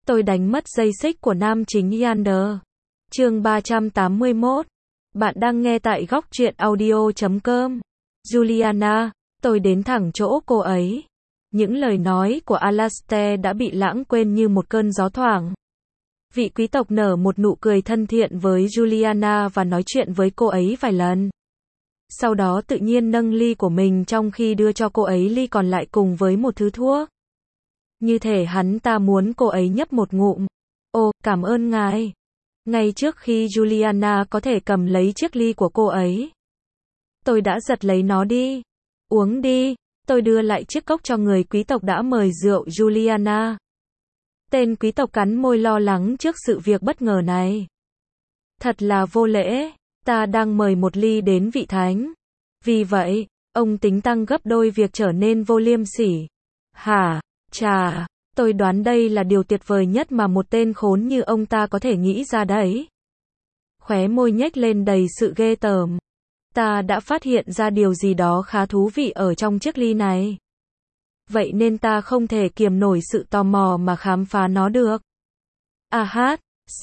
Tôi đánh mất dây xích của nam chính Yander. Chương 381. Bạn đang nghe tại góc truyện audio.com. Juliana, tôi đến thẳng chỗ cô ấy. Những lời nói của Alastair đã bị lãng quên như một cơn gió thoảng. Vị quý tộc nở một nụ cười thân thiện với Juliana và nói chuyện với cô ấy vài lần. Sau đó tự nhiên nâng ly của mình trong khi đưa cho cô ấy ly còn lại cùng với một thứ thuốc. Như thể hắn ta muốn cô ấy nhấp một ngụm. Ồ, cảm ơn ngài. Ngay trước khi Juliana có thể cầm lấy chiếc ly của cô ấy, tôi đã giật lấy nó đi. Uống đi. Tôi đưa lại chiếc cốc cho người quý tộc đã mời rượu Juliana. Tên quý tộc cắn môi lo lắng trước sự việc bất ngờ này. Thật là vô lễ, ta đang mời một ly đến vị thánh. Vì vậy, ông tính tăng gấp đôi việc trở nên vô liêm sỉ. Hả? Chà, tôi đoán đây là điều tuyệt vời nhất mà một tên khốn như ông ta có thể nghĩ ra đấy. Khóe môi nhếch lên đầy sự ghê tởm. Ta đã phát hiện ra điều gì đó khá thú vị ở trong chiếc ly này. Vậy nên ta không thể kiềm nổi sự tò mò mà khám phá nó được. À hát,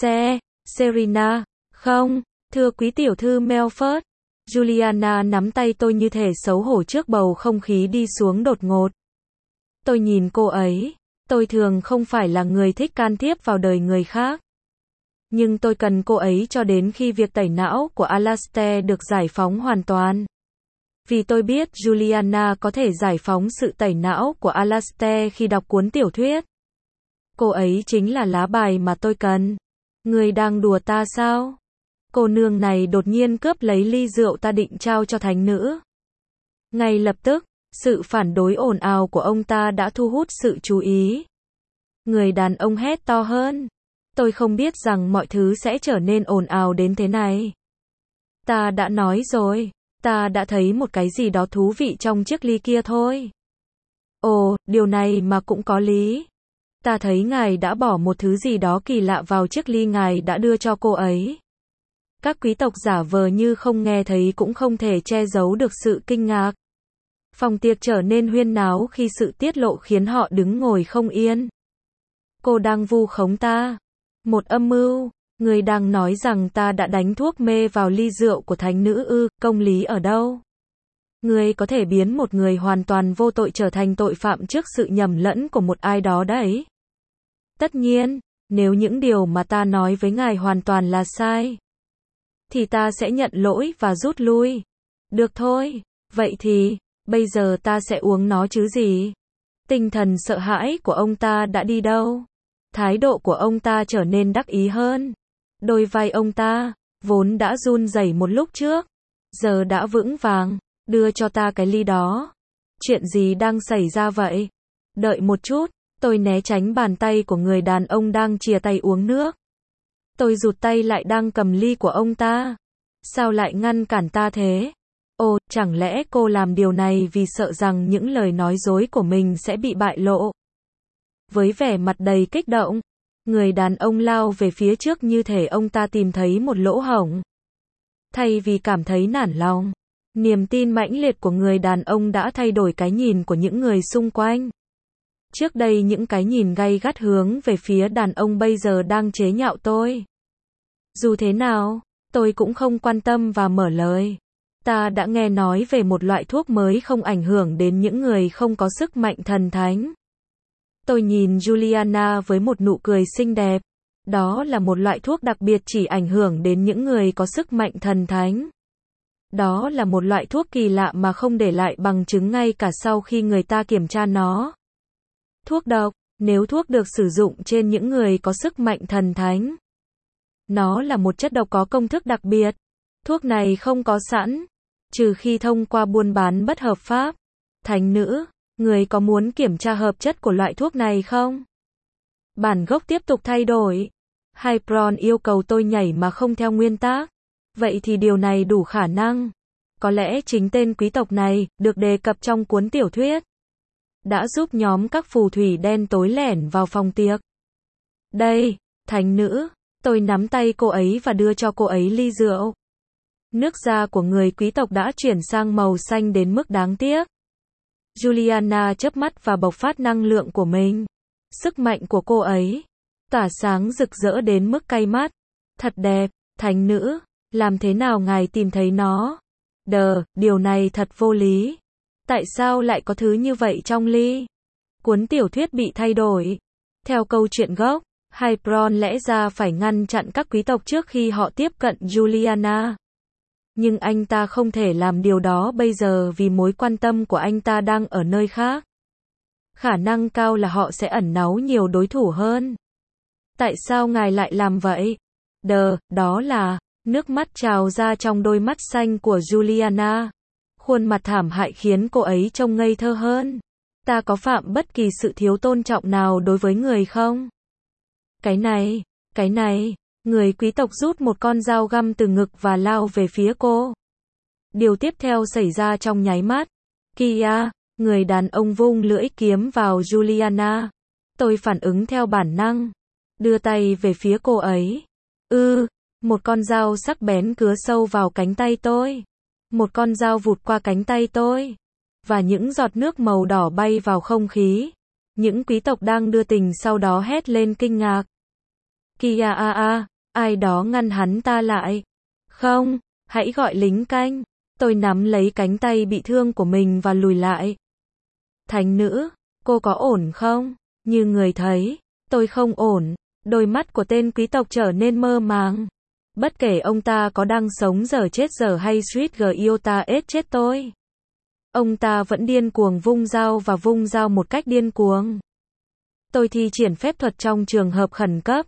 Serena, không, thưa quý tiểu thư Melford. Juliana nắm tay tôi như thể xấu hổ trước bầu không khí đi xuống đột ngột. Tôi nhìn cô ấy, tôi thường không phải là người thích can thiệp vào đời người khác. Nhưng tôi cần cô ấy cho đến khi việc tẩy não của Alastair được giải phóng hoàn toàn. Vì tôi biết Juliana có thể giải phóng sự tẩy não của Alastair khi đọc cuốn tiểu thuyết. Cô ấy chính là lá bài mà tôi cần. Người đang đùa ta sao? Cô nương này đột nhiên cướp lấy ly rượu ta định trao cho thánh nữ. Ngay lập tức, sự phản đối ồn ào của ông ta đã thu hút sự chú ý. Người đàn ông hét to hơn. Tôi không biết rằng mọi thứ sẽ trở nên ồn ào đến thế này. Ta đã nói rồi, ta đã thấy một cái gì đó thú vị trong chiếc ly kia thôi. Ồ, điều này mà cũng có lý. Ta thấy ngài đã bỏ một thứ gì đó kỳ lạ vào chiếc ly ngài đã đưa cho cô ấy. Các quý tộc giả vờ như không nghe thấy cũng không thể che giấu được sự kinh ngạc. Phòng tiệc trở nên huyên náo khi sự tiết lộ khiến họ đứng ngồi không yên. Cô đang vu khống ta. Một âm mưu. Người đang nói rằng ta đã đánh thuốc mê vào ly rượu của thánh nữ ư, công lý ở đâu? Người có thể biến một người hoàn toàn vô tội trở thành tội phạm trước sự nhầm lẫn của một ai đó đấy. Tất nhiên, nếu những điều mà ta nói với ngài hoàn toàn là sai, thì ta sẽ nhận lỗi và rút lui. Được thôi, vậy thì, bây giờ ta sẽ uống nó chứ gì? Tinh thần sợ hãi của ông ta đã đi đâu? Thái độ của ông ta trở nên đắc ý hơn. Đôi vai ông ta, vốn đã run rẩy một lúc trước, giờ đã vững vàng. Đưa cho ta cái ly đó. Chuyện gì đang xảy ra vậy? Đợi một chút, tôi né tránh bàn tay của người đàn ông đang chìa tay uống nước. Tôi rụt tay lại đang cầm ly của ông ta. Sao lại ngăn cản ta thế? Ồ, chẳng lẽ cô làm điều này vì sợ rằng những lời nói dối của mình sẽ bị bại lộ? Với vẻ mặt đầy kích động, người đàn ông lao về phía trước như thể ông ta tìm thấy một lỗ hổng. Thay vì cảm thấy nản lòng, niềm tin mãnh liệt của người đàn ông đã thay đổi cái nhìn của những người xung quanh. Trước đây những cái nhìn gay gắt hướng về phía đàn ông bây giờ đang chế nhạo tôi. Dù thế nào, tôi cũng không quan tâm và mở lời. Ta đã nghe nói về một loại thuốc mới không ảnh hưởng đến những người không có sức mạnh thần thánh. Tôi nhìn Juliana với một nụ cười xinh đẹp. Đó là một loại thuốc đặc biệt chỉ ảnh hưởng đến những người có sức mạnh thần thánh. Đó là một loại thuốc kỳ lạ mà không để lại bằng chứng ngay cả sau khi người ta kiểm tra nó. Thuốc độc, nếu thuốc được sử dụng trên những người có sức mạnh thần thánh, nó là một chất độc có công thức đặc biệt. Thuốc này không có sẵn, trừ khi thông qua buôn bán bất hợp pháp. Thánh nữ, người có muốn kiểm tra hợp chất của loại thuốc này không? Bản gốc tiếp tục thay đổi. Hypron yêu cầu tôi nhảy mà không theo nguyên tắc. Vậy thì điều này đủ khả năng. Có lẽ chính tên quý tộc này, được đề cập trong cuốn tiểu thuyết, đã giúp nhóm các phù thủy đen tối lẻn vào phòng tiệc. Đây, thánh nữ. Tôi nắm tay cô ấy và đưa cho cô ấy ly rượu. Nước da của người quý tộc đã chuyển sang màu xanh đến mức đáng tiếc. Juliana chớp mắt và bộc phát năng lượng của mình. Sức mạnh của cô ấy tỏa sáng rực rỡ đến mức cay mắt. Thật đẹp, thánh nữ, làm thế nào ngài tìm thấy nó? Điều này thật vô lý. Tại sao lại có thứ như vậy trong ly? Cuốn tiểu thuyết bị thay đổi. Theo câu chuyện gốc, Hybron lẽ ra phải ngăn chặn các quý tộc trước khi họ tiếp cận Juliana. Nhưng anh ta không thể làm điều đó bây giờ vì mối quan tâm của anh ta đang ở nơi khác. Khả năng cao là họ sẽ ẩn náu nhiều đối thủ hơn. Tại sao ngài lại làm vậy? Đó là, nước mắt trào ra trong đôi mắt xanh của Juliana. Khuôn mặt thảm hại khiến cô ấy trông ngây thơ hơn. Ta có phạm bất kỳ sự thiếu tôn trọng nào đối với người không? Cái này, người quý tộc rút một con dao găm từ ngực và lao về phía cô. Điều tiếp theo xảy ra trong nháy mắt. Kia, người đàn ông vung lưỡi kiếm vào Juliana. Tôi phản ứng theo bản năng. Đưa tay về phía cô ấy. Một con dao sắc bén cứa sâu vào cánh tay tôi. Một con dao vụt qua cánh tay tôi. Và những giọt nước màu đỏ bay vào không khí. Những quý tộc đang đưa tình sau đó hét lên kinh ngạc. Kia ai đó ngăn hắn ta lại. Không, hãy gọi lính canh. Tôi nắm lấy cánh tay bị thương của mình và lùi lại. Thánh nữ, cô có ổn không? Như người thấy, tôi không ổn. Đôi mắt của tên quý tộc trở nên mơ màng. Bất kể ông ta có đang sống dở chết dở hay suýt Giota chết tôi. Ông ta vẫn điên cuồng vung dao một cách điên cuồng. Tôi thi triển phép thuật trong trường hợp khẩn cấp.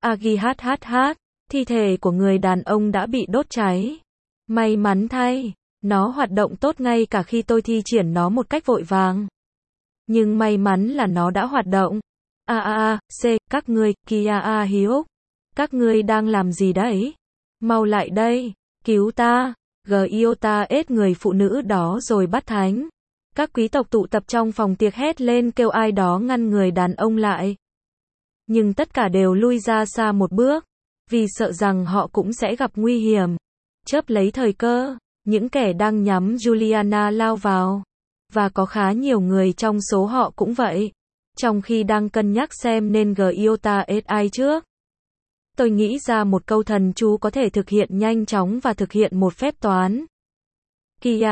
Thi thể của người đàn ông đã bị đốt cháy. May mắn thay, nó hoạt động tốt ngay cả khi tôi thi triển nó một cách vội vàng. Nhưng may mắn là nó đã hoạt động. Các ngươi, Kia Hiếu. Các ngươi đang làm gì đấy? Mau lại đây, cứu ta. Giota người phụ nữ đó rồi bắt thánh. Các quý tộc tụ tập trong phòng tiệc hét lên kêu ai đó ngăn người đàn ông lại. Nhưng tất cả đều lui ra xa một bước, vì sợ rằng họ cũng sẽ gặp nguy hiểm. Chớp lấy thời cơ, những kẻ đang nhắm Juliana lao vào. Và có khá nhiều người trong số họ cũng vậy. Trong khi đang cân nhắc xem nên Giota ai trước. Tôi nghĩ ra một câu thần chú có thể thực hiện nhanh chóng và thực hiện một phép toán. Kia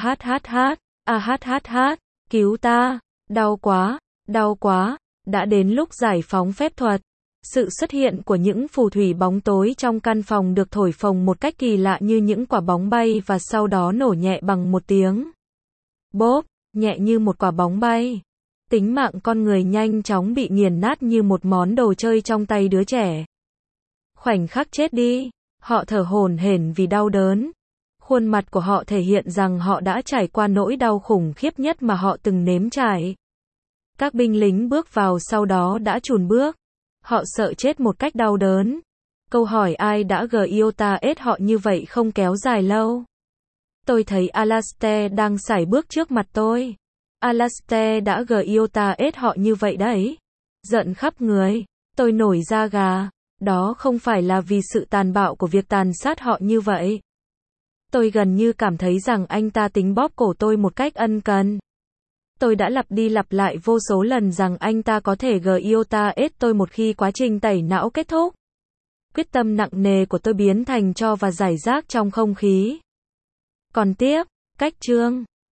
cứu ta, đau quá, đã đến lúc giải phóng phép thuật. Sự xuất hiện của những phù thủy bóng tối trong căn phòng được thổi phồng một cách kỳ lạ như những quả bóng bay và sau đó nổ nhẹ bằng một tiếng. Bốp, nhẹ như một quả bóng bay. Tính mạng con người nhanh chóng bị nghiền nát như một món đồ chơi trong tay đứa trẻ. Khoảnh khắc chết đi, họ thở hổn hển vì đau đớn. Khuôn mặt của họ thể hiện rằng họ đã trải qua nỗi đau khủng khiếp nhất mà họ từng nếm trải. Các binh lính bước vào sau đó đã chùn bước. Họ sợ chết một cách đau đớn. Câu hỏi ai đã Giota họ như vậy không kéo dài lâu. Tôi thấy Alastair đang sải bước trước mặt tôi. Alastair đã Giota họ như vậy đấy. Giận khắp người. Tôi nổi da gà. Đó không phải là vì sự tàn bạo của việc tàn sát họ như vậy. Tôi gần như cảm thấy rằng anh ta tính bóp cổ tôi một cách ân cần. Tôi đã lặp đi lặp lại vô số lần rằng anh ta có thể Giota tôi một khi quá trình tẩy não kết thúc. Quyết tâm nặng nề của tôi biến thành tro và rải rác trong không khí. Còn tiếp, cách chương